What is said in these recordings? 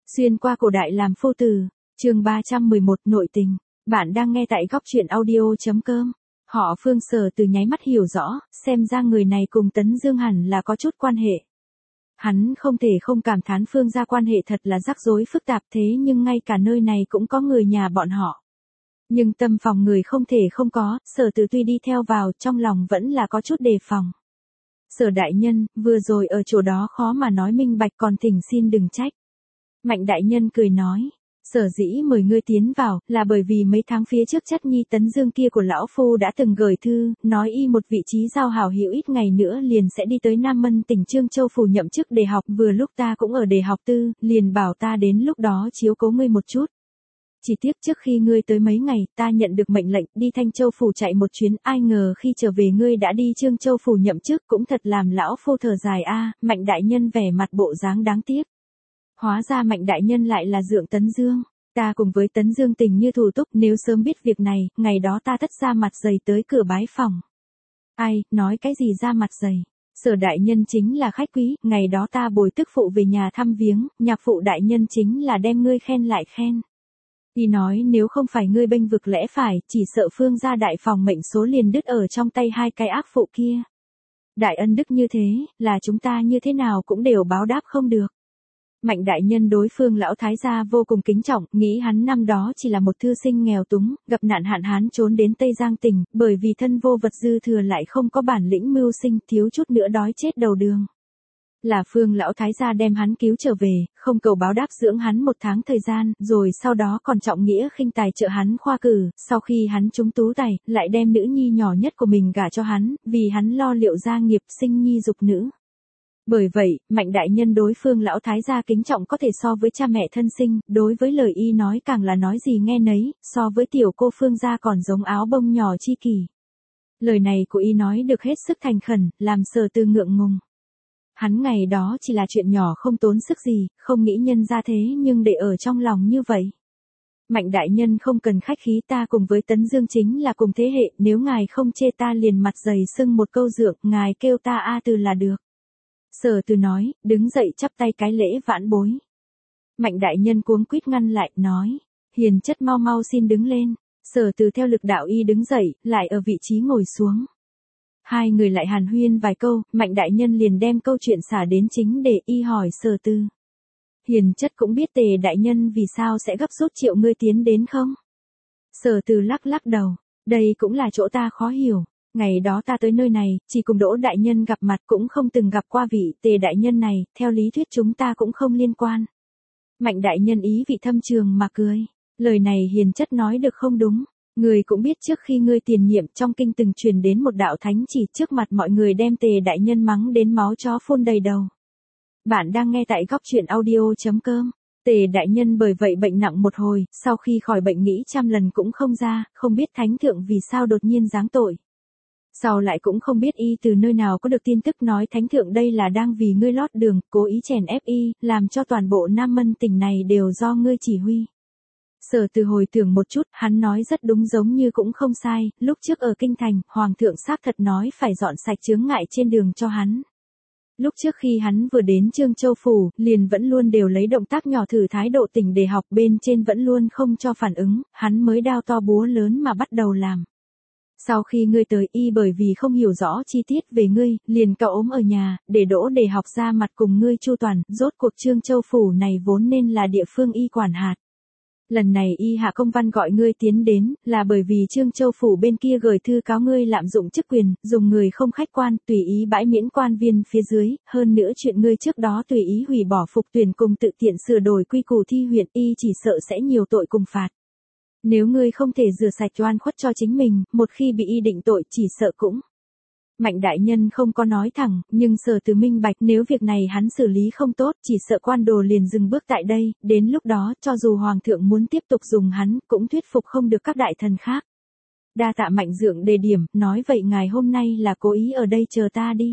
Xuyên qua cổ đại làm phu tử, chương 311 nội tình. Bạn đang nghe tại góc truyện audio.com. Họ Phương Sở Từ nháy mắt hiểu rõ, xem ra người này cùng Tấn Dương hẳn là có chút quan hệ. Hắn không thể không cảm thán Phương gia quan hệ thật là rắc rối phức tạp thế nhưng ngay cả nơi này cũng có người nhà bọn họ. Nhưng tâm phòng người không thể không có, Sở Từ tuy đi theo vào trong lòng vẫn là có chút đề phòng. Sở đại nhân, vừa rồi ở chỗ đó khó mà nói minh bạch còn thỉnh xin đừng trách. Mạnh đại nhân cười nói, sở dĩ mời ngươi tiến vào, là bởi vì mấy tháng phía trước chất nhi Tấn Dương kia của lão phu đã từng gửi thư, nói y một vị trí giao hảo hữu ít ngày nữa liền sẽ đi tới Nam Mân tỉnh Trương Châu phủ nhậm chức để học, vừa lúc ta cũng ở để học tư, liền bảo ta đến lúc đó chiếu cố ngươi một chút. Chỉ tiếc trước khi ngươi tới mấy ngày, ta nhận được mệnh lệnh đi Thanh Châu phủ chạy một chuyến, ai ngờ khi trở về ngươi đã đi Trương Châu phủ nhậm chức, cũng thật làm lão phu thở dài a. Mạnh đại nhân vẻ mặt bộ dáng đáng tiếc. Hóa ra Mạnh đại nhân lại là dượng Tấn Dương, ta cùng với Tấn Dương tình như thủ túc, nếu sớm biết việc này, ngày đó ta tất ra mặt dày tới cửa bái phòng. Ai, nói cái gì ra mặt dày? Sở đại nhân chính là khách quý, ngày đó ta bồi tức phụ về nhà thăm viếng, nhạc phụ đại nhân chính là đem ngươi khen lại khen. Y nói nếu không phải ngươi bênh vực lẽ phải, chỉ sợ Phương gia đại phòng mệnh số liền đứt ở trong tay hai cái ác phụ kia. Đại ân đức như thế, là chúng ta như thế nào cũng đều báo đáp không được. Mạnh đại nhân đối Phương lão thái gia vô cùng kính trọng, nghĩ hắn năm đó chỉ là một thư sinh nghèo túng, gặp nạn hạn hán trốn đến Tây Giang tỉnh, bởi vì thân vô vật dư thừa lại không có bản lĩnh mưu sinh, thiếu chút nữa đói chết đầu đường. Là Phương lão thái gia đem hắn cứu trở về, không cầu báo đáp dưỡng hắn một tháng thời gian, rồi sau đó còn trọng nghĩa khinh tài trợ hắn khoa cử, sau khi hắn trúng tú tài, lại đem nữ nhi nhỏ nhất của mình gả cho hắn, vì hắn lo liệu gia nghiệp sinh nhi dục nữ. Bởi vậy, Mạnh đại nhân đối Phương lão thái gia kính trọng có thể so với cha mẹ thân sinh, đối với lời y nói càng là nói gì nghe nấy, so với tiểu cô Phương gia còn giống áo bông nhỏ chi kỷ. Lời này của y nói được hết sức thành khẩn, làm Sở Từ ngượng ngùng. Hắn ngày đó chỉ là chuyện nhỏ không tốn sức gì, không nghĩ nhân ra thế nhưng để ở trong lòng như vậy. Mạnh đại nhân không cần khách khí, ta cùng với Tấn Dương chính là cùng thế hệ, nếu ngài không chê ta liền mặt dày sưng một câu dượng, ngài kêu ta A Từ là được. Sở Từ nói, đứng dậy chắp tay cái lễ vãn bối. Mạnh đại nhân cuống quýt ngăn lại, nói, hiền chất mau mau xin đứng lên. Sở Từ theo lực đạo y đứng dậy, lại ở vị trí ngồi xuống. Hai người lại hàn huyên vài câu, Mạnh đại nhân liền đem câu chuyện xả đến chính để y hỏi Sở Từ. Hiền chất cũng biết Tề đại nhân vì sao sẽ gấp rút triệu ngươi tiến đến không? Sở Từ lắc lắc đầu, đây cũng là chỗ ta khó hiểu. Ngày đó ta tới nơi này, chỉ cùng Đỗ đại nhân gặp mặt, cũng không từng gặp qua vị Tề đại nhân này, theo lý thuyết chúng ta cũng không liên quan. Mạnh đại nhân ý vị thâm trường mà cười, lời này hiền chất nói được không đúng. Người cũng biết trước khi ngươi tiền nhiệm trong kinh từng truyền đến một đạo thánh chỉ, trước mặt mọi người đem Tề đại nhân mắng đến máu chó phun đầy đầu. Bạn đang nghe tại góc truyện audio.com. Tề đại nhân bởi vậy bệnh nặng một hồi, sau khi khỏi bệnh nghĩ trăm lần cũng không ra, không biết thánh thượng vì sao đột nhiên giáng tội. Sau lại cũng không biết y từ nơi nào có được tin tức nói thánh thượng đây là đang vì ngươi lót đường, cố ý chèn ép y, làm cho toàn bộ Nam Mân tỉnh này đều do ngươi chỉ huy. Sở Từ hồi tưởng một chút, hắn nói rất đúng, giống như cũng không sai, lúc trước ở kinh thành, hoàng thượng xác thật nói phải dọn sạch chướng ngại trên đường cho hắn. Lúc trước khi hắn vừa đến Trương Châu phủ, liền vẫn luôn đều lấy động tác nhỏ thử thái độ tỉnh để học, bên trên vẫn luôn không cho phản ứng, hắn mới đao to búa lớn mà bắt đầu làm. Sau khi ngươi tới, y bởi vì không hiểu rõ chi tiết về ngươi, liền cậu ốm ở nhà, để Đỗ để học ra mặt cùng ngươi chu toàn, rốt cuộc Trương Châu phủ này vốn nên là địa phương y quản hạt. Lần này y hạ công văn gọi ngươi tiến đến, là bởi vì Trương Châu phủ bên kia gửi thư cáo ngươi lạm dụng chức quyền, dùng người không khách quan, tùy ý bãi miễn quan viên phía dưới, hơn nữa chuyện ngươi trước đó tùy ý hủy bỏ phục tuyển cùng tự tiện sửa đổi quy củ thi huyện, y chỉ sợ sẽ nhiều tội cùng phạt. Nếu ngươi không thể rửa sạch oan khuất cho chính mình, một khi bị y định tội chỉ sợ cũng. Mạnh đại nhân không có nói thẳng, nhưng Sở Từ minh bạch nếu việc này hắn xử lý không tốt, chỉ sợ quan đồ liền dừng bước tại đây, đến lúc đó, cho dù hoàng thượng muốn tiếp tục dùng hắn, cũng thuyết phục không được các đại thần khác. Đa tạ Mạnh dượng đề điểm, nói vậy ngài hôm nay là cố ý ở đây chờ ta đi.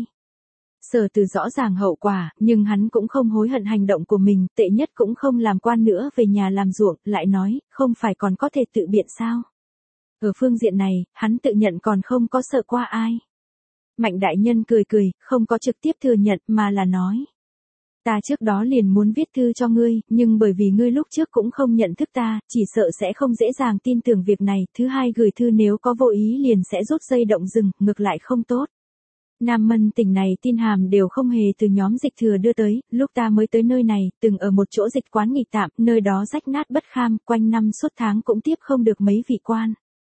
Sở Từ rõ ràng hậu quả, nhưng hắn cũng không hối hận hành động của mình, tệ nhất cũng không làm quan nữa, về nhà làm ruộng, lại nói, không phải còn có thể tự biện sao? Ở phương diện này, hắn tự nhận còn không có sợ qua ai. Mạnh đại nhân cười cười, không có trực tiếp thừa nhận mà là nói. Ta trước đó liền muốn viết thư cho ngươi, nhưng bởi vì ngươi lúc trước cũng không nhận thức ta, chỉ sợ sẽ không dễ dàng tin tưởng việc này. Thứ hai, gửi thư nếu có vô ý liền sẽ rút dây động rừng, ngược lại không tốt. Nam Mân Tỉnh này tin hàm đều không hề từ nhóm dịch thừa đưa tới, lúc ta mới tới nơi này, từng ở một chỗ dịch quán nghỉ tạm, nơi đó rách nát bất kham, quanh năm suốt tháng cũng tiếp không được mấy vị quan.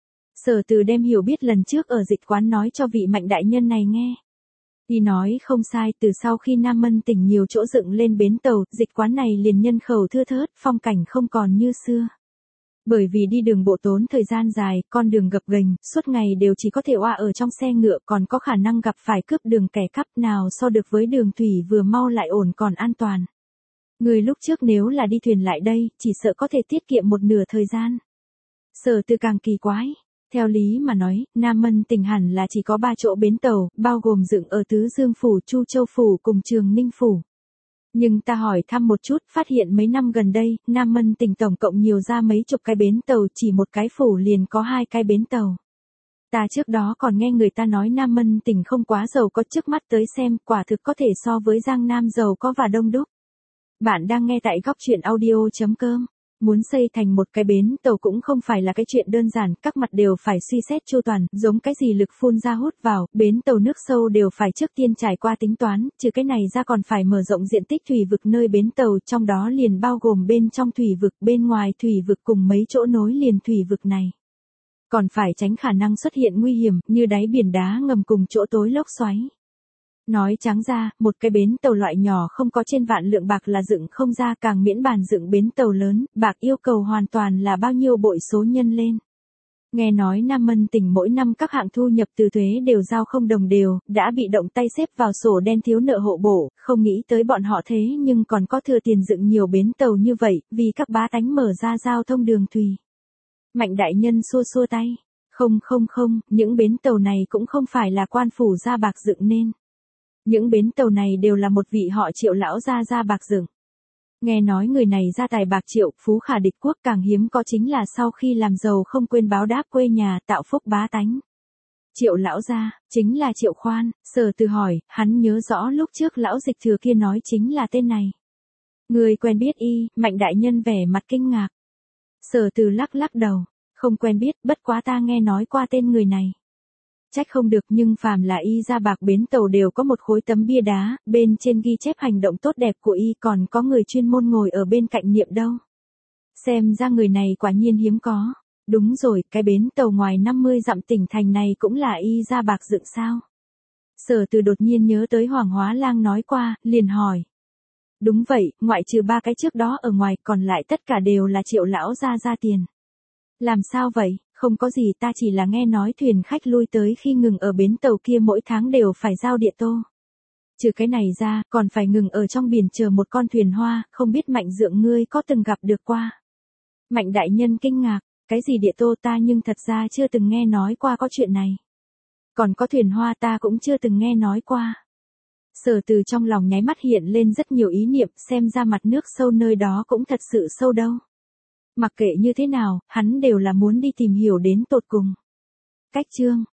Sở Từ đem hiểu biết lần trước ở dịch quán nói cho vị Mạnh đại nhân này nghe. Y nói không sai, từ sau khi Nam Mân Tỉnh nhiều chỗ dựng lên bến tàu, dịch quán này liền nhân khẩu thưa thớt, phong cảnh không còn như xưa. Bởi vì đi đường bộ tốn thời gian dài, con đường gập ghềnh, suốt ngày đều chỉ có thể oa ở trong xe ngựa, còn có khả năng gặp phải cướp đường kẻ cắp, nào so được với đường thủy vừa mau lại ổn còn an toàn. Người lúc trước nếu là đi thuyền lại đây, chỉ sợ có thể tiết kiệm một nửa thời gian. Sở Từ càng kỳ quái. Theo lý mà nói, Nam Mân Tỉnh hẳn là chỉ có 3 chỗ bến tàu, bao gồm dựng ở Tứ Dương Phủ, Chu Châu Phủ cùng Trường Ninh Phủ. Nhưng ta hỏi thăm một chút, phát hiện mấy năm gần đây, Nam Mân Tỉnh tổng cộng nhiều ra mấy chục cái bến tàu, chỉ một cái phủ liền có 2 cái bến tàu. Ta trước đó còn nghe người ta nói Nam Mân Tỉnh không quá giàu có, trước mắt tới xem, quả thực có thể so với Giang Nam giàu có và đông đúc. Bạn đang nghe tại góc truyện audio.com. Muốn xây thành một cái bến tàu cũng không phải là cái chuyện đơn giản, các mặt đều phải suy xét chu toàn, giống cái gì lực phun ra hút vào, bến tàu nước sâu đều phải trước tiên trải qua tính toán, trừ cái này ra còn phải mở rộng diện tích thủy vực nơi bến tàu, trong đó liền bao gồm bên trong thủy vực, bên ngoài thủy vực cùng mấy chỗ nối liền thủy vực này. Còn phải tránh khả năng xuất hiện nguy hiểm như đáy biển đá ngầm cùng chỗ tối lốc xoáy. Nói trắng ra, một cái bến tàu loại nhỏ không có trên vạn lượng bạc là dựng không ra, càng miễn bàn dựng bến tàu lớn, bạc yêu cầu hoàn toàn là bao nhiêu bội số nhân lên. Nghe nói Nam Mân Tỉnh mỗi năm các hạng thu nhập từ thuế đều giao không đồng đều, đã bị động tay xếp vào sổ đen thiếu nợ hộ bổ, không nghĩ tới bọn họ thế nhưng còn có thừa tiền dựng nhiều bến tàu như vậy, vì các bá tánh mở ra giao thông đường thủy. Mạnh đại nhân xua xua tay, không, những bến tàu này cũng không phải là quan phủ ra bạc dựng nên. Những bến tàu này đều là một vị họ Triệu lão ra bạc dựng. Nghe nói người này ra tài bạc triệu, phú khả địch quốc, càng hiếm có chính là sau khi làm giàu không quên báo đáp quê nhà, tạo phúc bá tánh. Triệu lão gia, chính là Triệu Khoan. Sở Từ hỏi, hắn nhớ rõ lúc trước lão dịch thừa kia nói chính là tên này. Người quen biết y? Mạnh đại nhân vẻ mặt kinh ngạc. Sở Từ lắc đầu, không quen biết, bất quá ta nghe nói qua tên người này. Trách không được, nhưng phàm là y ra bạc bến tàu đều có một khối tấm bia đá, bên trên ghi chép hành động tốt đẹp của y, còn có người chuyên môn ngồi ở bên cạnh niệm đâu. Xem ra người này quả nhiên hiếm có. Đúng rồi, cái bến tàu ngoài 50 dặm tỉnh thành này cũng là y ra bạc dựng sao? Sở Từ đột nhiên nhớ tới Hoàng Hóa Lang nói qua, liền hỏi. Đúng vậy, ngoại trừ 3 cái trước đó ở ngoài, còn lại tất cả đều là Triệu lão ra tiền. Làm sao vậy? Không có gì, ta chỉ là nghe nói thuyền khách lui tới khi ngừng ở bến tàu kia mỗi tháng đều phải giao địa tô. Trừ cái này ra, còn phải ngừng ở trong biển chờ một con thuyền hoa, không biết Mạnh dượng ngươi có từng gặp được qua. Mạnh đại nhân kinh ngạc, cái gì địa tô, ta nhưng thật ra chưa từng nghe nói qua có chuyện này. Còn có thuyền hoa ta cũng chưa từng nghe nói qua. Sở Từ trong lòng nháy mắt hiện lên rất nhiều ý niệm, xem ra mặt nước sâu nơi đó cũng thật sự sâu đâu. Mặc kệ như thế nào, hắn đều là muốn đi tìm hiểu đến tột cùng. Cách chương